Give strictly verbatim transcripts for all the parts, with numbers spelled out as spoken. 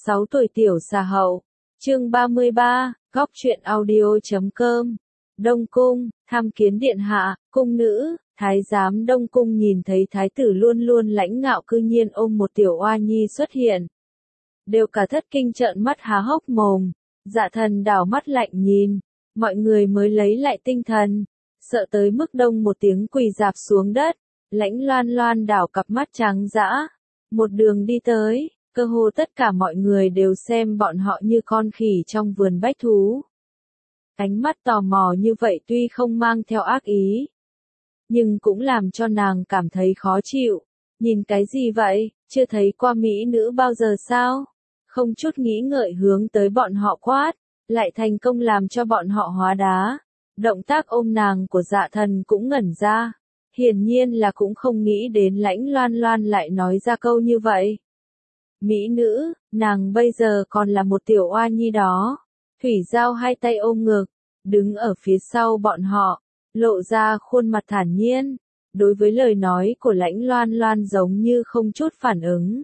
sáu tuổi tiểu xà hậu. Chương ba mươi ba, góc truyện audio chấm com. Đông cung, tham kiến điện hạ, cung nữ. Thái giám Đông cung nhìn thấy thái tử luôn luôn lãnh ngạo cư nhiên ôm một tiểu oa nhi xuất hiện. Đều cả thất kinh trợn mắt há hốc mồm. Dạ thần đảo mắt lạnh nhìn. Mọi người mới lấy lại tinh thần. Sợ tới mức đông một tiếng quỳ dạp xuống đất. Lãnh loan loan đảo cặp mắt trắng dã. Một đường đi tới, cơ hồ tất cả mọi người đều xem bọn họ như con khỉ trong vườn bách thú. Ánh mắt tò mò như vậy tuy không mang theo ác ý, nhưng cũng làm cho nàng cảm thấy khó chịu. Nhìn cái gì vậy, chưa thấy qua mỹ nữ bao giờ sao? Không chút nghĩ ngợi hướng tới bọn họ quát, lại thành công làm cho bọn họ hóa đá. Động tác ôm nàng của dạ thần cũng ngẩn ra. Hiển nhiên là cũng không nghĩ đến lãnh loan loan lại nói ra câu như vậy. Mỹ nữ, nàng bây giờ còn là một tiểu oa nhi đó. Thủy Giao hai tay ôm ngực, đứng ở phía sau bọn họ, lộ ra khuôn mặt thản nhiên. Đối với lời nói của lãnh loan loan giống như không chút phản ứng.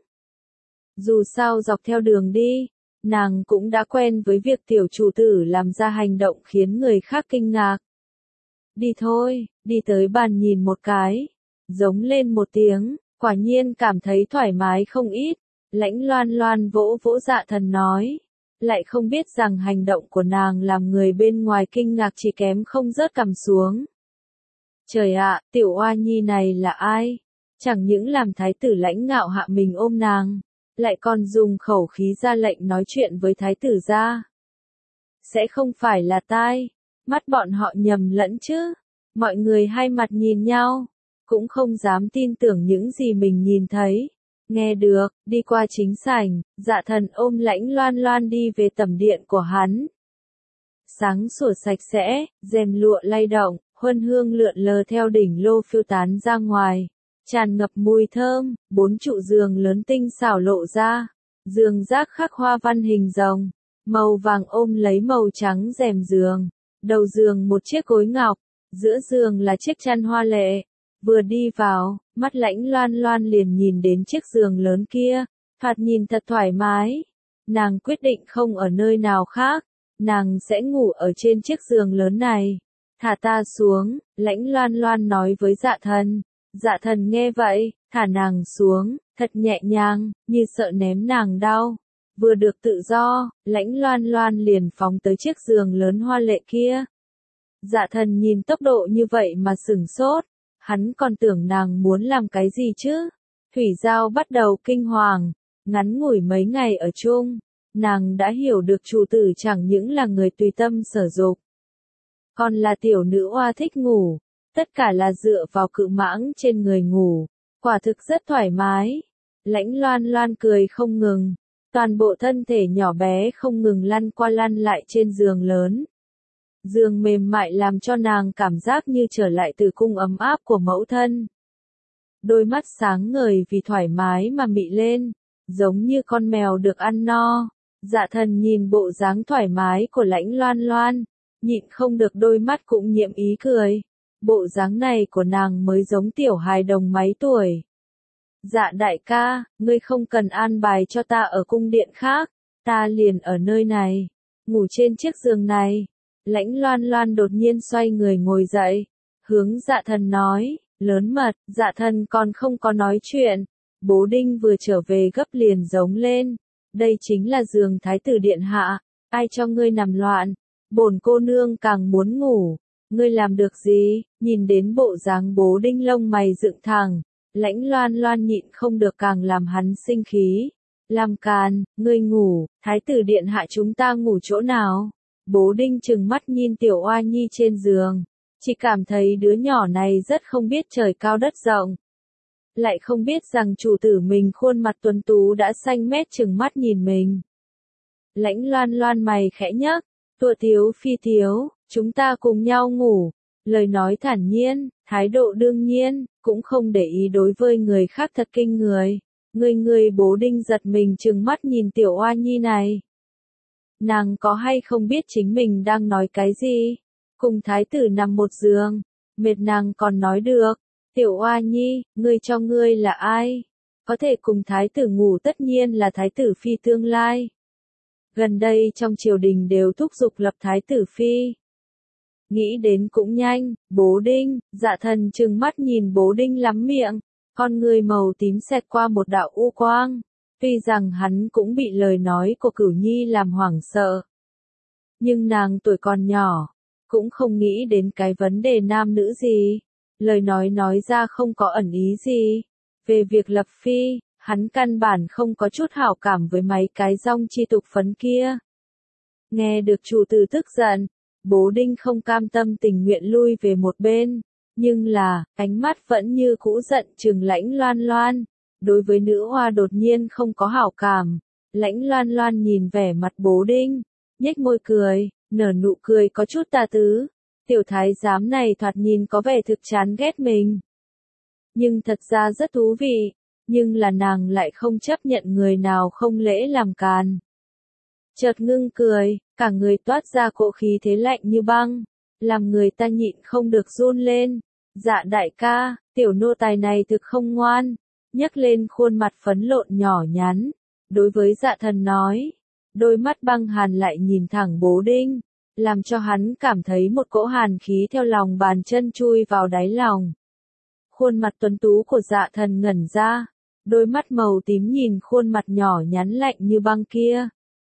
Dù sao dọc theo đường đi, nàng cũng đã quen với việc tiểu chủ tử làm ra hành động khiến người khác kinh ngạc. Đi thôi, đi tới bàn nhìn một cái, giống lên một tiếng, quả nhiên cảm thấy thoải mái không ít. Lãnh loan loan vỗ vỗ dạ thần nói, lại không biết rằng hành động của nàng làm người bên ngoài kinh ngạc chỉ kém không rớt cằm xuống. Trời ạ, tiểu oa nhi này là ai? Chẳng những làm thái tử lãnh ngạo hạ mình ôm nàng, lại còn dùng khẩu khí ra lệnh nói chuyện với thái tử gia. Sẽ không phải là tai, mắt bọn họ nhầm lẫn chứ? Mọi người hai mặt nhìn nhau, cũng không dám tin tưởng những gì mình nhìn thấy. Nghe được, đi qua chính sảnh, dạ thần ôm lãnh loan loan đi về tẩm điện của hắn. Sáng sủa sạch sẽ, rèm lụa lay động, huân hương lượn lờ theo đỉnh lô phiêu tán ra ngoài. Tràn ngập mùi thơm, bốn trụ giường lớn tinh xảo lộ ra. Giường rác khắc hoa văn hình rồng, màu vàng ôm lấy màu trắng rèm giường. Đầu giường một chiếc gối ngọc, giữa giường là chiếc chăn hoa lệ. Vừa đi vào, mắt lãnh loan loan liền nhìn đến chiếc giường lớn kia, thoạt nhìn thật thoải mái. Nàng quyết định không ở nơi nào khác, nàng sẽ ngủ ở trên chiếc giường lớn này. Thả ta xuống, lãnh loan loan nói với dạ thần. Dạ thần nghe vậy, thả nàng xuống, thật nhẹ nhàng, như sợ ném nàng đau. Vừa được tự do, lãnh loan loan liền phóng tới chiếc giường lớn hoa lệ kia. Dạ thần nhìn tốc độ như vậy mà sửng sốt. Hắn còn tưởng nàng muốn làm cái gì chứ? Thủy Giao bắt đầu kinh hoàng. Ngắn ngủi mấy ngày ở chung, nàng đã hiểu được chủ tử chẳng những là người tùy tâm sở dục, còn là tiểu nữ oa thích ngủ. Tất cả là dựa vào cự mãng trên người ngủ. Quả thực rất thoải mái. Lãnh loan loan cười không ngừng. Toàn bộ thân thể nhỏ bé không ngừng lăn qua lăn lại trên giường lớn. Giường mềm mại làm cho nàng cảm giác như trở lại từ cung ấm áp của mẫu thân. Đôi mắt sáng ngời vì thoải mái mà mị lên, giống như con mèo được ăn no. Dạ thần nhìn bộ dáng thoải mái của lãnh loan loan, nhịn không được đôi mắt cũng nhiễm ý cười. Bộ dáng này của nàng mới giống tiểu hài đồng mấy tuổi. Dạ đại ca, ngươi không cần an bài cho ta ở cung điện khác, ta liền ở nơi này, ngủ trên chiếc giường này. Lãnh loan loan đột nhiên xoay người ngồi dậy, hướng dạ thần nói, lớn mật. Dạ thần còn không có nói chuyện, bố đinh vừa trở về gấp liền giống lên, đây chính là giường thái tử điện hạ, ai cho ngươi nằm loạn, bổn cô nương càng muốn ngủ, ngươi làm được gì? Nhìn đến bộ dáng bố đinh lông mày dựng thẳng, lãnh loan loan nhịn không được càng làm hắn sinh khí. Làm càn, ngươi ngủ, thái tử điện hạ chúng ta ngủ chỗ nào? Bố đinh trừng mắt nhìn tiểu oa nhi trên giường, chỉ cảm thấy đứa nhỏ này rất không biết trời cao đất rộng. Lại không biết rằng chủ tử mình khuôn mặt tuấn tú đã xanh mét trừng mắt nhìn mình. Lãnh loan loan mày khẽ nhấc, tụa thiếu phi thiếu, chúng ta cùng nhau ngủ. Lời nói thản nhiên, thái độ đương nhiên, cũng không để ý đối với người khác thật kinh người. Người người bố đinh giật mình trừng mắt nhìn tiểu oa nhi này. Nàng có hay không biết chính mình đang nói cái gì? Cùng thái tử nằm một giường, mệt nàng còn nói được. Tiểu oa nhi, ngươi cho ngươi là ai? có thể cùng thái tử ngủ tất nhiên là thái tử phi tương lai. Gần đây trong triều đình đều thúc giục lập thái tử phi. Nghĩ đến cũng nhanh, bố Đinh, Dạ Thần trừng mắt nhìn bố Đinh lắm miệng, con người màu tím xẹt qua một đạo u quang. Tuy rằng hắn cũng bị lời nói của Cửu Nhi làm hoảng sợ. Nhưng nàng tuổi còn nhỏ, cũng không nghĩ đến cái vấn đề nam nữ gì. Lời nói nói ra không có ẩn ý gì. Về việc lập phi, hắn căn bản không có chút hảo cảm với mấy cái rong chi tục phấn kia. Nghe được chủ tử tức giận, bố Đinh không cam tâm tình nguyện lui về một bên. Nhưng là, ánh mắt vẫn như cũ giận chừng Lãnh Loan Loan. Đối với nữ hoa đột nhiên không có hảo cảm. Lãnh Loan Loan nhìn vẻ mặt bố Đinh, nhếch môi cười, nở nụ cười có chút tà tứ. Tiểu thái giám này thoạt nhìn có vẻ thực chán ghét mình. Nhưng thật ra rất thú vị, nhưng là nàng lại không chấp nhận người nào không lễ làm càn. Chợt ngưng cười, cả người toát ra cỗ khí thế lạnh như băng, làm người ta nhịn không được run lên. Dạ đại ca, tiểu nô tài này thực không ngoan, nhấc lên khuôn mặt phấn lộn nhỏ nhắn, đối với Dạ Thần nói, đôi mắt băng hàn lại nhìn thẳng bố Đinh, làm cho hắn cảm thấy một cỗ hàn khí theo lòng bàn chân chui vào đáy lòng. Khuôn mặt tuấn tú của Dạ Thần ngẩn ra, đôi mắt màu tím nhìn khuôn mặt nhỏ nhắn lạnh như băng kia.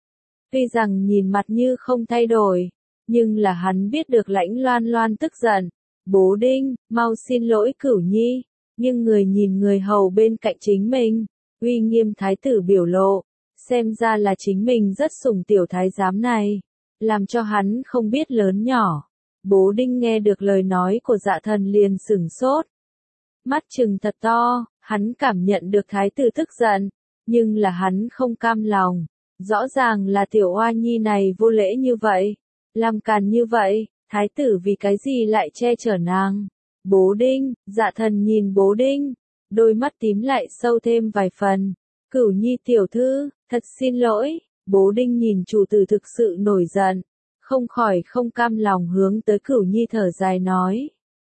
Tuy rằng nhìn mặt như không thay đổi, nhưng là hắn biết được Lãnh Loan Loan tức giận. Bố Đinh, mau xin lỗi Cửu Nhi, nhưng người nhìn người hầu bên cạnh chính mình, uy nghiêm thái tử biểu lộ, xem ra là chính mình rất sủng tiểu thái giám này, làm cho hắn không biết lớn nhỏ. Bố Đinh nghe được lời nói của Dạ Thần liền sửng sốt. Mắt trừng thật to, hắn cảm nhận được thái tử tức giận, nhưng là hắn không cam lòng. Rõ ràng là tiểu oa nhi này vô lễ như vậy, làm càn như vậy, thái tử vì cái gì lại che chở nàng. Bố Đinh, Dạ Thần nhìn bố Đinh, đôi mắt tím lại sâu thêm vài phần. Cửu Nhi tiểu thư, thật xin lỗi. Bố Đinh nhìn chủ tử thực sự nổi giận, không khỏi không cam lòng hướng tới Cửu Nhi thở dài nói.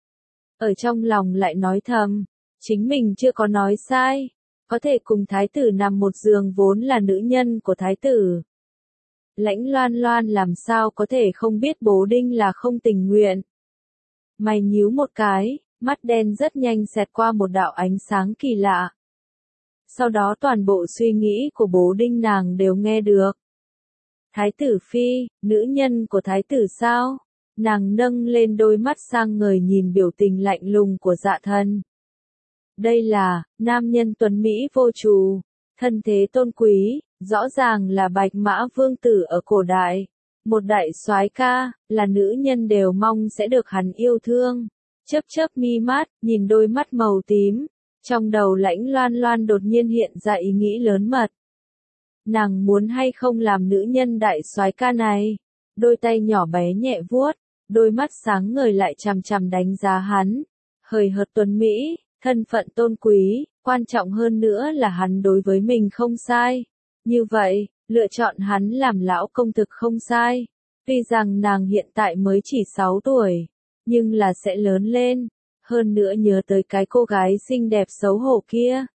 Ở trong lòng lại nói thầm, chính mình chưa có nói sai, có thể cùng thái tử nằm một giường vốn là nữ nhân của thái tử. Lãnh Loan Loan làm sao có thể không biết bố Đinh là không tình nguyện. Mày nhíu một cái, mắt đen rất nhanh xẹt qua một đạo ánh sáng kỳ lạ. Sau đó toàn bộ suy nghĩ của bố Đinh nàng đều nghe được. Thái tử phi, nữ nhân của thái tử sao? Nàng nâng lên đôi mắt sang ngời nhìn biểu tình lạnh lùng của Dạ Thần. Đây là, nam nhân tuấn Mỹ vô trù, thân thế tôn quý, rõ ràng là Bạch Mã Vương tử ở cổ đại. Một đại soái ca, là nữ nhân đều mong sẽ được hắn yêu thương. Chớp chớp mi mắt, nhìn đôi mắt màu tím, trong đầu Lãnh Loan Loan đột nhiên hiện ra ý nghĩ lớn mật. Nàng muốn hay không làm nữ nhân đại soái ca này? Đôi tay nhỏ bé nhẹ vuốt, đôi mắt sáng ngời lại chằm chằm đánh giá hắn. Hời hợt tuấn Mỹ, thân phận tôn quý, quan trọng hơn nữa là hắn đối với mình không sai. Như vậy, lựa chọn hắn làm lão công thực không sai. Tuy rằng nàng hiện tại mới chỉ sáu tuổi, nhưng là sẽ lớn lên. Hơn nữa nhớ tới cái cô gái xinh đẹp xấu hổ kia.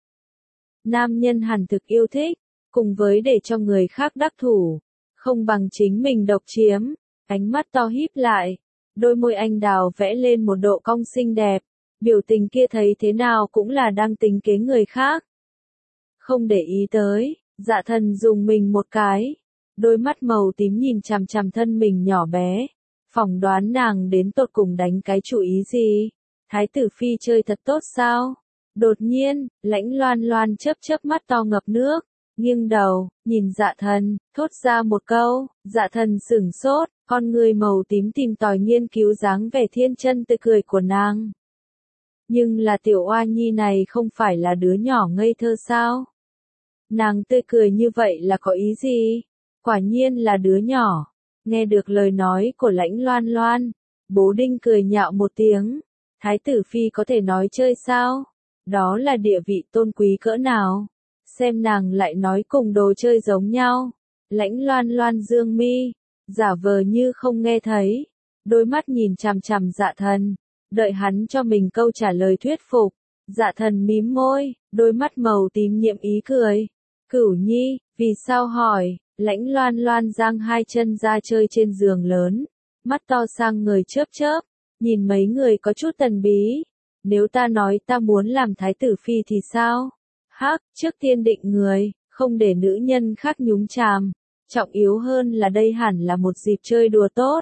Nam nhân hẳn thực yêu thích, cùng với để cho người khác đắc thủ, không bằng chính mình độc chiếm. Ánh mắt to híp lại, đôi môi anh đào vẽ lên một độ cong xinh đẹp. Biểu tình kia thấy thế nào cũng là đang tính kế người khác. Không để ý tới, Dạ Thần dùng mình một cái. Đôi mắt màu tím nhìn chằm chằm thân mình nhỏ bé. Phỏng đoán nàng đến tột cùng đánh cái chủ ý gì. Thái tử phi chơi thật tốt sao? Đột nhiên, Lãnh Loan Loan chớp chớp mắt to ngập nước. Nghiêng đầu, nhìn Dạ Thần, thốt ra một câu. Dạ Thần sửng sốt, con người màu tím tìm tòi nghiên cứu dáng vẻ thiên chân tươi cười của nàng. Nhưng là tiểu oa nhi này không phải là đứa nhỏ ngây thơ sao? Nàng tươi cười như vậy là có ý gì? Quả nhiên là đứa nhỏ. Nghe được lời nói của Lãnh Loan Loan, bố Đinh cười nhạo một tiếng. Thái tử phi có thể nói chơi sao? Đó là địa vị tôn quý cỡ nào? Xem nàng lại nói cùng đồ chơi giống nhau. Lãnh Loan Loan dương mi, giả vờ như không nghe thấy. Đôi mắt nhìn chằm chằm Dạ Thần, đợi hắn cho mình câu trả lời thuyết phục. Dạ thần mím môi, đôi mắt màu tím nhiệm ý cười. Cửu Nhi, vì sao hỏi? Lãnh Loan Loan giang hai chân ra chơi trên giường lớn, mắt to sang người chớp chớp, nhìn mấy người có chút tần bí. Nếu ta nói ta muốn làm thái tử phi thì sao? Hắc, trước tiên định người, không để nữ nhân khác nhúng chàm. Trọng yếu hơn là đây hẳn là một dịp chơi đùa tốt.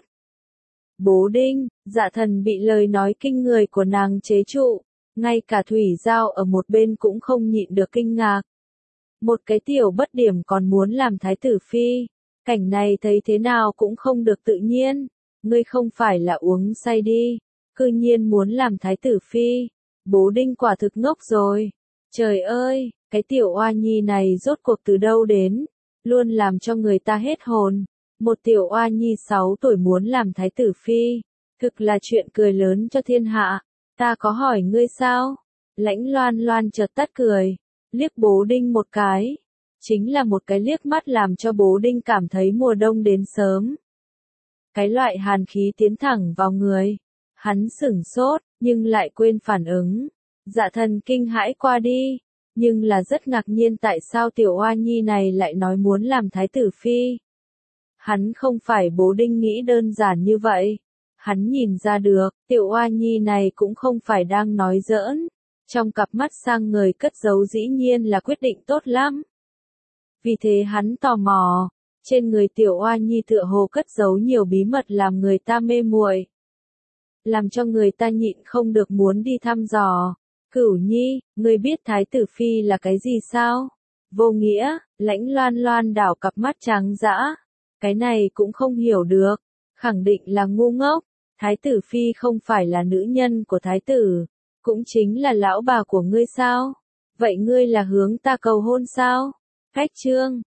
Bố Đinh, dạ thần bị lời nói kinh người của nàng chế trụ, ngay cả Thủy Giao ở một bên cũng không nhịn được kinh ngạc. Một cái tiểu bất điểm còn muốn làm thái tử phi, cảnh này thấy thế nào cũng không được tự nhiên. Ngươi không phải là uống say đi, cư nhiên muốn làm thái tử phi. Bố Đinh quả thực ngốc rồi. Trời ơi, cái tiểu oa nhi này rốt cuộc từ đâu đến, luôn làm cho người ta hết hồn. Một tiểu oa nhi sáu tuổi muốn làm thái tử phi, thực là chuyện cười lớn cho thiên hạ. Ta có hỏi ngươi sao? Lãnh Loan Loan chợt tắt cười, liếc Bố Đinh một cái. Chính là một cái liếc mắt làm cho Bố Đinh cảm thấy mùa đông đến sớm. Cái loại hàn khí tiến thẳng vào người. Hắn sửng sốt, nhưng lại quên phản ứng. Dạ thần kinh hãi qua đi, nhưng là rất ngạc nhiên tại sao tiểu oa nhi này lại nói muốn làm thái tử phi. Hắn không phải Bố Đinh nghĩ đơn giản như vậy. Hắn nhìn ra được, tiểu oa nhi này cũng không phải đang nói giỡn. Trong cặp mắt sang người cất giấu dĩ nhiên là quyết định tốt lắm. Vì thế hắn tò mò, trên người tiểu oa nhi tựa hồ cất giấu nhiều bí mật làm người ta mê muội, làm cho người ta nhịn không được muốn đi thăm dò. Cửu Nhi, ngươi biết thái tử phi là cái gì sao? Vô nghĩa, Lãnh Loan Loan đảo cặp mắt trắng dã. Cái này cũng không hiểu được, khẳng định là ngu ngốc. Thái tử phi không phải là nữ nhân của thái tử, cũng chính là lão bà của ngươi sao? Vậy ngươi là hướng ta cầu hôn sao? Cách chương